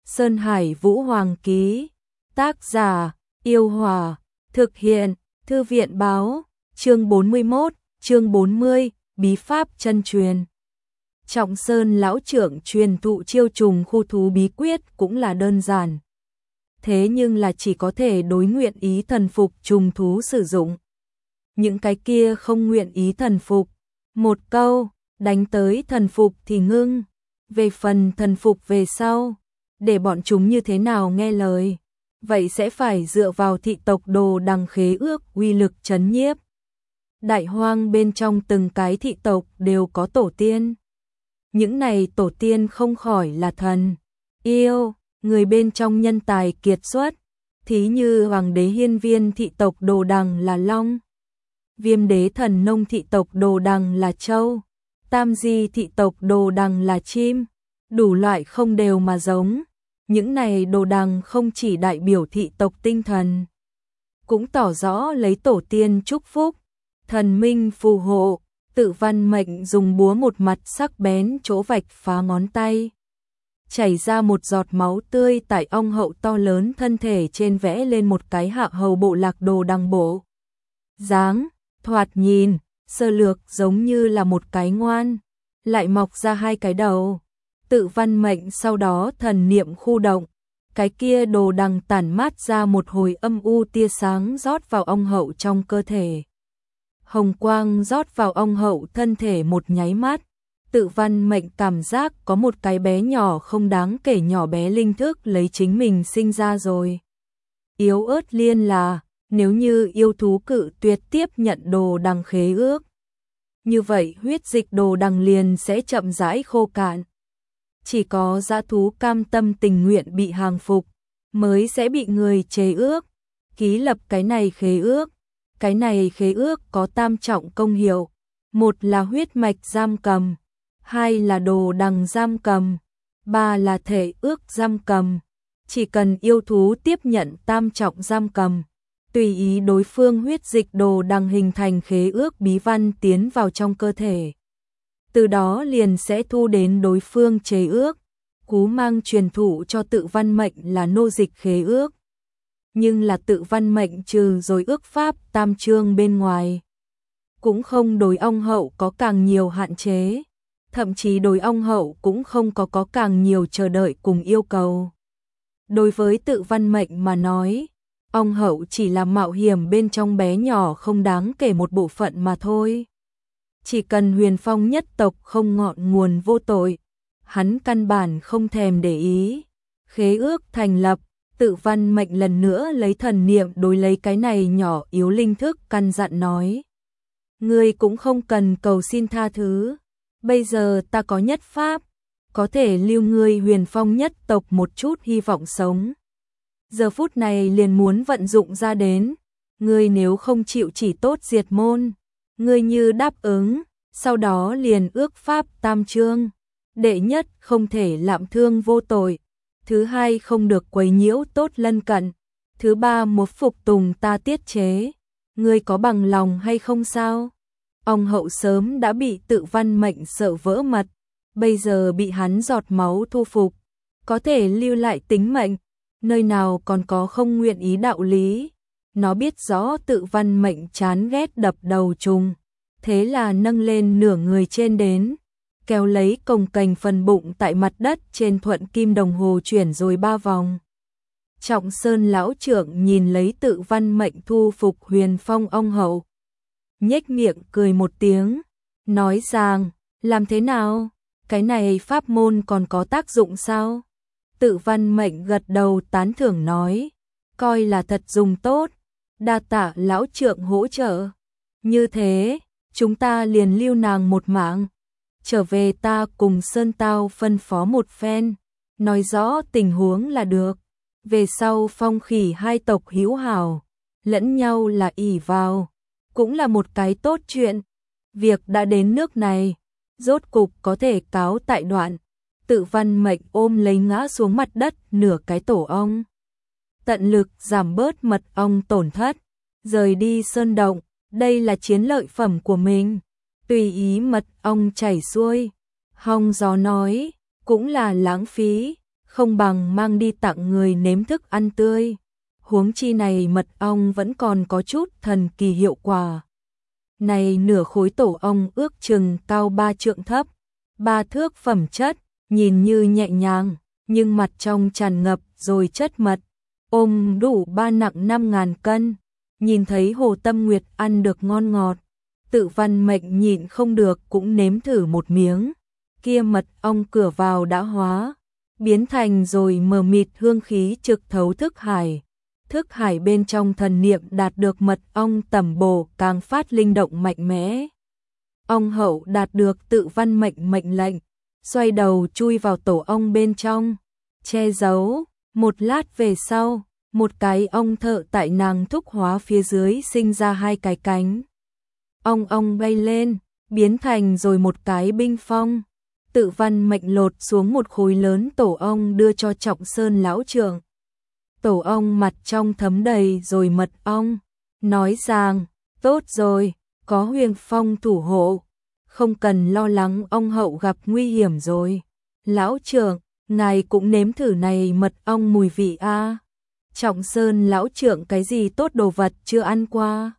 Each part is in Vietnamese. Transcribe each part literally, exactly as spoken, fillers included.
Sơn Hải Vũ Hoàng ký. Tác giả, Yêu Hòa. Thực hiện, Thư viện báo. Chương bốn mươi mốt, chương bốn mươi, Bí pháp chân truyền. Trọng Sơn lão trưởng truyền thụ chiêu trùng khu thú bí quyết cũng là đơn giản. Thế nhưng là chỉ có thể đối nguyện ý thần phục trùng thú sử dụng. Những cái kia không nguyện ý thần phục, một câu, đánh tới thần phục thì ngưng. Về phần thần phục về sau, để bọn chúng như thế nào nghe lời, vậy sẽ phải dựa vào thị tộc Đồ Đằng khế ước uy lực trấn nhiếp. Đại hoang bên trong từng cái thị tộc đều có tổ tiên. Những này tổ tiên không khỏi là thần, yêu, người bên trong nhân tài kiệt xuất, thí như Hoàng đế Hiên Viên thị tộc Đồ Đằng là long, Viêm đế thần nông thị tộc Đồ Đằng là trâu, Tam di thị tộc Đồ Đằng là chim, đủ loại không đều mà giống. Những này Đồ Đằng không chỉ đại biểu thị tộc tinh thần, cũng tỏ rõ lấy tổ tiên chúc phúc, thần minh phù hộ. Tự Văn Mệnh dùng búa một mặt sắc bén chỗ vạch phá ngón tay, chảy ra một giọt máu tươi tại ong hậu to lớn thân thể trên vẽ lên một cái hạ hầu bộ lạc Đồ Đằng bộ dáng, thoạt nhìn sơ lược giống như là một cái ngoan, lại mọc ra hai cái đầu. Tự Văn Mệnh sau đó thần niệm khu động, cái kia Đồ Đằng tản mát ra một hồi âm u tia sáng rót vào ong hậu trong cơ thể. Hồng quang rót vào ong hậu thân thể một nháy mắt, Tự Văn Mệnh cảm giác có một cái bé nhỏ không đáng kể nhỏ bé linh thức lấy chính mình sinh ra rồi. Yếu ớt liên là, nếu như yêu thú cự tuyệt tiếp nhận Đồ Đằng khế ước, như vậy huyết dịch Đồ Đằng liền sẽ chậm rãi khô cạn. Chỉ có dã thú cam tâm tình nguyện bị hàng phục, mới sẽ bị người chế ước, ký lập cái này khế ước. Cái này khế ước có tam trọng công hiệu, một là huyết mạch giam cầm, hai là Đồ Đằng giam cầm, ba là thể ước giam cầm. Chỉ cần yêu thú tiếp nhận tam trọng giam cầm, tùy ý đối phương huyết dịch Đồ Đằng hình thành khế ước bí văn tiến vào trong cơ thể. Từ đó liền sẽ thu đến đối phương chế ước, cú mang truyền thụ cho Tự Văn Mệnh là nô dịch khế ước. Nhưng là Tự Văn Mệnh trừ rồi ước pháp tam chương bên ngoài, cũng không đối ong hậu có càng nhiều hạn chế, thậm chí đối ong hậu cũng không có có càng nhiều chờ đợi cùng yêu cầu. Đối với Tự Văn Mệnh mà nói, ong hậu chỉ là mạo hiểm bên trong bé nhỏ không đáng kể một bộ phận mà thôi. Chỉ cần Huyền Phong nhất tộc không ngọn nguồn vô tội, hắn căn bản không thèm để ý. Khế ước thành lập, Tự Văn Mệnh lần nữa lấy thần niệm đối lấy cái này nhỏ yếu linh thức căn dặn nói. Ngươi cũng không cần cầu xin tha thứ, bây giờ ta có nhất pháp, có thể lưu ngươi Huyền Phong nhất tộc một chút hy vọng sống. Giờ phút này liền muốn vận dụng ra đến, ngươi nếu không chịu chỉ tốt diệt môn, ngươi như đáp ứng, sau đó liền ước pháp tam chương. Đệ nhất không thể lạm thương vô tội, thứ hai không được quấy nhiễu tốt lân cận, thứ ba một phục tùng ta tiết chế, ngươi có bằng lòng hay không sao? Ong hậu sớm đã bị Tự Văn Mệnh sợ vỡ mật, bây giờ bị hắn giọt máu thu phục, có thể lưu lại tính mệnh, nơi nào còn có không nguyện ý đạo lý. Nó biết rõ Tự Văn Mệnh chán ghét đập đầu trùng, thế là nâng lên nửa người trên đến, kéo lấy cồng kềnh phần bụng tại mặt đất trên thuận kim đồng hồ chuyển rồi ba vòng. Trọng Sơn lão trưởng nhìn lấy Tự Văn Mệnh thu phục Huyền Phong ong hậu, nhếch miệng cười một tiếng, nói rằng, làm thế nào, cái này pháp môn còn có tác dụng sao? Tự Văn Mệnh gật đầu tán thưởng nói, coi là thật dùng tốt, đa tạ lão trưởng hỗ trợ. Như thế, chúng ta liền lưu nàng một mạng, trở về ta cùng Sơn Tao phân phó một phen, nói rõ tình huống là được. Về sau Phong Khỉ hai tộc hữu hảo, lẫn nhau là ỷ vào, cũng là một cái tốt chuyện. Việc đã đến nước này, rốt cục có thể cáo tại đoạn. Tự Văn Mệnh ôm lấy ngã xuống mặt đất nửa cái tổ ong, tận lực giảm bớt mật ong tổn thất, rời đi sơn động. Đây là chiến lợi phẩm của mình, tùy ý mật ong chảy xuôi. Hong gió nói, cũng là lãng phí, không bằng mang đi tặng người nếm thức ăn tươi. Huống chi này mật ong vẫn còn có chút thần kỳ hiệu quả. Này nửa khối tổ ong ước chừng cao ba trượng thấp, ba thước phẩm chất, nhìn như nhẹ nhàng, nhưng mặt trong tràn ngập rồi chất mật, ôm đủ ba nặng năm ngàn cân. Nhìn thấy Hồ Tâm Nguyệt ăn được ngon ngọt, Tự Văn Mệnh nhịn không được cũng nếm thử một miếng. Kia mật ong cửa vào đã hóa, biến thành rồi mờ mịt hương khí trực thấu thức hải. Thức hải bên trong thần niệm đạt được mật ong tẩm bổ càng phát linh động mạnh mẽ. Ong hậu đạt được Tự Văn Mệnh mệnh lệnh, xoay đầu chui vào tổ ong bên trong, che giấu. Một lát về sau, một cái ong thợ tại nàng thúc hóa phía dưới sinh ra hai cái cánh. Ong ong bay lên, biến thành rồi một cái binh phong. Tự Văn Mệnh lột xuống một khối lớn tổ ong đưa cho Trọng Sơn lão trưởng. Tổ ong mặt trong thấm đầy rồi mật ong, nói rằng, tốt rồi, có Huyền Phong thủ hộ, không cần lo lắng ong hậu gặp nguy hiểm rồi. Lão trưởng, ngài cũng nếm thử này mật ong mùi vị a. À. Trọng Sơn lão trưởng cái gì tốt đồ vật chưa ăn qua.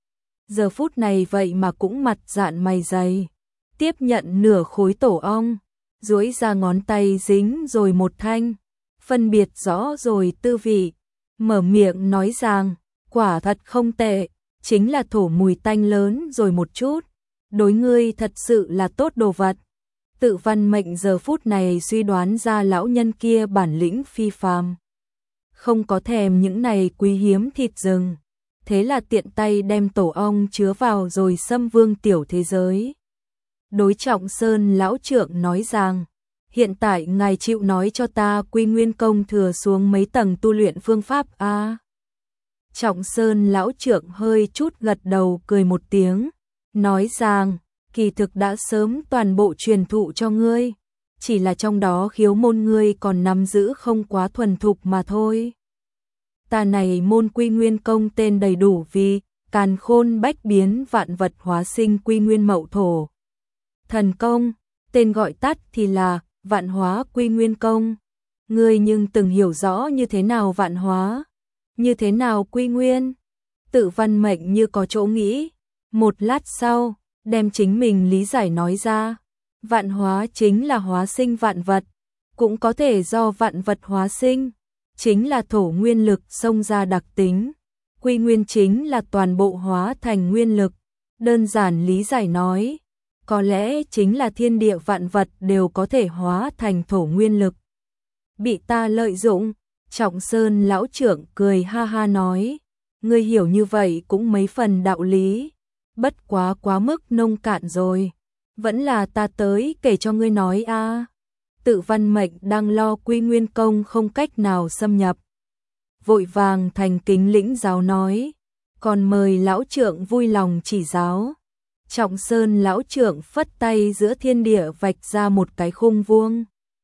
Giờ phút này vậy mà cũng mặt dạn mày dày, tiếp nhận nửa khối tổ ong, duỗi ra ngón tay dính rồi một thanh, phân biệt rõ rồi tư vị, mở miệng nói rằng, quả thật không tệ, chính là thổ mùi tanh lớn rồi một chút, đối ngươi thật sự là tốt đồ vật. Tự Văn Mệnh giờ phút này suy đoán ra lão nhân kia bản lĩnh phi phàm, không có thèm những này quý hiếm thịt rừng, thế là tiện tay đem tổ ong chứa vào rồi xâm vương tiểu thế giới. Đối Trọng Sơn lão trưởng nói rằng, hiện tại ngài chịu nói cho ta Quy Nguyên công thừa xuống mấy tầng tu luyện phương pháp a? À? Trọng Sơn lão trưởng hơi chút gật đầu cười một tiếng, nói rằng, kỳ thực đã sớm toàn bộ truyền thụ cho ngươi, chỉ là trong đó khiếu môn ngươi còn nắm giữ không quá thuần thục mà thôi. Ta này môn Quy Nguyên công tên đầy đủ vì Càn Khôn Bách Biến Vạn Vật Hóa Sinh Quy Nguyên Mậu Thổ Thần Công, tên gọi tắt thì là Vạn Hóa Quy Nguyên Công. Ngươi nhưng từng hiểu rõ như thế nào vạn hóa, như thế nào quy nguyên? Tự Văn Mệnh như có chỗ nghĩ, một lát sau, đem chính mình lý giải nói ra. Vạn hóa chính là hóa sinh vạn vật, cũng có thể do vạn vật hóa sinh, chính là thổ nguyên lực xông ra đặc tính. Quy nguyên chính là toàn bộ hóa thành nguyên lực. Đơn giản lý giải nói, có lẽ chính là thiên địa vạn vật đều có thể hóa thành thổ nguyên lực. Bị ta lợi dụng, Trọng Sơn lão trưởng cười ha ha nói, ngươi hiểu như vậy cũng mấy phần đạo lý, bất quá quá mức nông cạn rồi, vẫn là ta tới kể cho ngươi nói a. À. Tự Văn Mệnh đang lo Quy Nguyên công không cách nào xâm nhập, vội vàng thành kính lĩnh giáo nói, còn mời lão trưởng vui lòng chỉ giáo. Trọng Sơn lão trưởng phất tay giữa thiên địa vạch ra một cái khung vuông,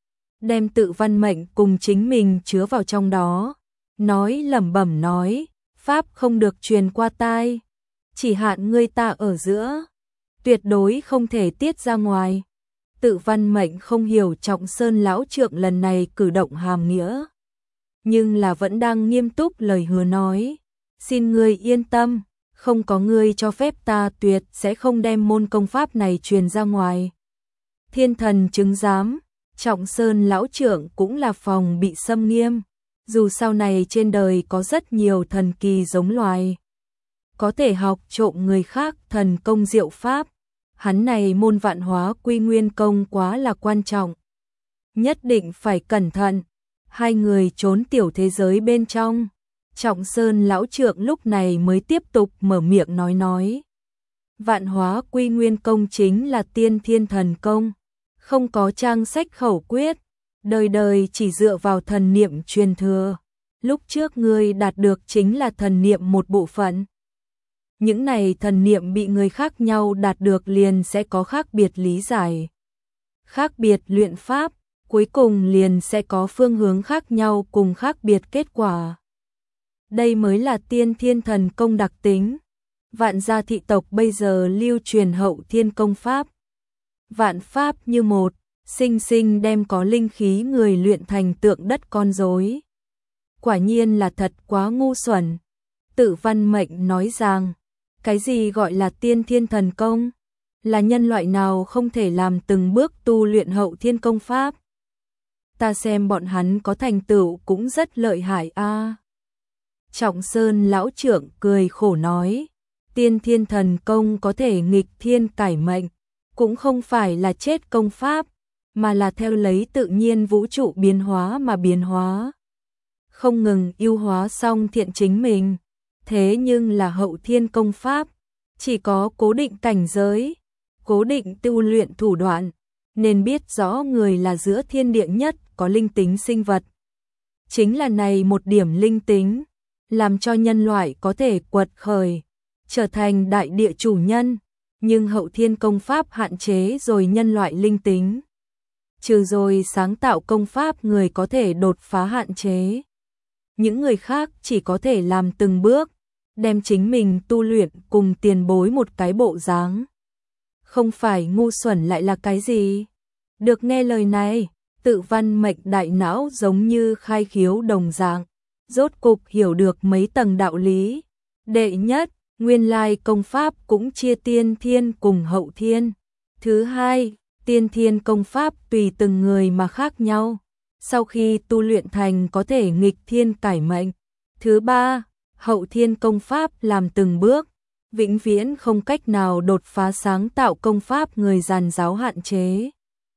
đem Tự Văn Mệnh cùng chính mình chứa vào trong đó, nói lẩm bẩm nói, pháp không được truyền qua tai, chỉ hạn ngươi ta ở giữa, tuyệt đối không thể tiết ra ngoài. Tự Văn Mệnh không hiểu Trọng Sơn lão trưởng lần này cử động hàm nghĩa, nhưng là vẫn đang nghiêm túc lời hứa nói, xin ngươi yên tâm, không có ngươi cho phép ta tuyệt sẽ không đem môn công pháp này truyền ra ngoài. Thiên thần chứng giám, Trọng Sơn lão trưởng cũng là phòng bị xâm nghiêm, dù sau này trên đời có rất nhiều thần kỳ giống loài, có thể học trộm người khác thần công diệu pháp, hắn này môn Vạn Hóa Quy Nguyên công quá là quan trọng, nhất định phải cẩn thận. Hai người trốn tiểu thế giới bên trong, Trọng Sơn lão trưởng lúc này mới tiếp tục mở miệng nói nói, Vạn Hóa Quy Nguyên công chính là tiên thiên thần công, không có trang sách khẩu quyết, đời đời chỉ dựa vào thần niệm truyền thừa. Lúc trước ngươi đạt được chính là thần niệm một bộ phận. Những này thần niệm bị người khác nhau đạt được liền sẽ có khác biệt lý giải, khác biệt luyện pháp, cuối cùng liền sẽ có phương hướng khác nhau cùng khác biệt kết quả. Đây mới là tiên thiên thần công đặc tính. Vạn gia thị tộc bây giờ lưu truyền hậu thiên công pháp, vạn pháp như một, sinh sinh đem có linh khí người luyện thành tượng đất con rối. Quả nhiên là thật quá ngu xuẩn. Tự Văn Mệnh nói rằng, cái gì gọi là tiên thiên thần công? Là nhân loại nào không thể làm từng bước tu luyện hậu thiên công pháp? Ta xem bọn hắn có thành tựu cũng rất lợi hại a. À. Trọng Sơn lão trưởng cười khổ nói, tiên thiên thần công có thể nghịch thiên cải mệnh, cũng không phải là chết công pháp, mà là theo lấy tự nhiên vũ trụ biến hóa mà biến hóa. Không ngừng ưu hóa xong thiện chính mình, thế nhưng là hậu thiên công pháp, chỉ có cố định cảnh giới, cố định tu luyện thủ đoạn, nên biết rõ người là giữa thiên địa nhất có linh tính sinh vật. Chính là này một điểm linh tính, làm cho nhân loại có thể quật khởi, trở thành đại địa chủ nhân, nhưng hậu thiên công pháp hạn chế rồi nhân loại linh tính. Trừ rồi sáng tạo công pháp người có thể đột phá hạn chế. Những người khác chỉ có thể làm từng bước, đem chính mình tu luyện cùng tiền bối một cái bộ dáng. Không phải ngu xuẩn lại là cái gì? Được nghe lời này, Tự Văn Mệnh đại não giống như khai khiếu đồng dạng, rốt cục hiểu được mấy tầng đạo lý. Đệ nhất, nguyên lai công pháp cũng chia tiên thiên cùng hậu thiên. Thứ hai, tiên thiên công pháp tùy từng người mà khác nhau, sau khi tu luyện thành có thể nghịch thiên cải mệnh. Thứ ba, hậu thiên công pháp làm từng bước, vĩnh viễn không cách nào đột phá sáng tạo công pháp người giàn giáo hạn chế.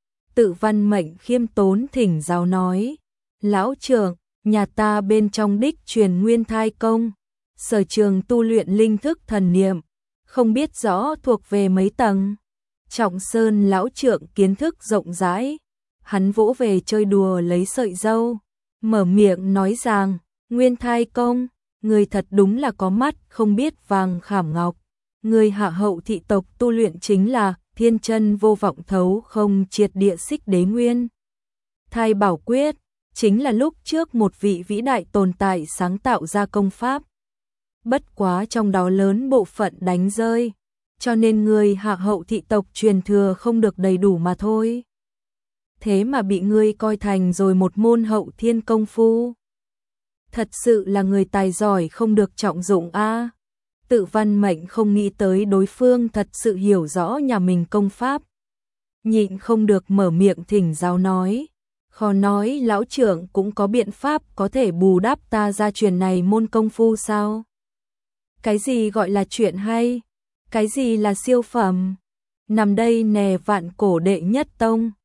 Tự Văn Mệnh khiêm tốn thỉnh giáo nói, lão trưởng, nhà ta bên trong đích truyền nguyên thai công, sở trường tu luyện linh thức thần niệm, không biết rõ thuộc về mấy tầng. Trọng Sơn lão trưởng kiến thức rộng rãi, hắn vỗ về chơi đùa lấy sợi dâu, mở miệng nói rằng, nguyên thai công, người thật đúng là có mắt không biết vàng khảm ngọc. Người hạ hậu thị tộc tu luyện chính là thiên chân vô vọng thấu không triệt địa xích đế nguyên. Thai bảo quyết, chính là lúc trước một vị vĩ đại tồn tại sáng tạo ra công pháp. Bất quá trong đó lớn bộ phận đánh rơi, cho nên người hạ hậu thị tộc truyền thừa không được đầy đủ mà thôi. Thế mà bị ngươi coi thành rồi một môn hậu thiên công phu. Thật sự là người tài giỏi không được trọng dụng a. À. Tự Văn Mệnh không nghĩ tới đối phương thật sự hiểu rõ nhà mình công pháp. Nhịn không được mở miệng thỉnh giáo nói, khó nói lão trưởng cũng có biện pháp có thể bù đắp ta gia truyền này môn công phu sao? Cái gì gọi là chuyện hay? Cái gì là siêu phẩm? Nằm đây nè vạn cổ đệ nhất tông,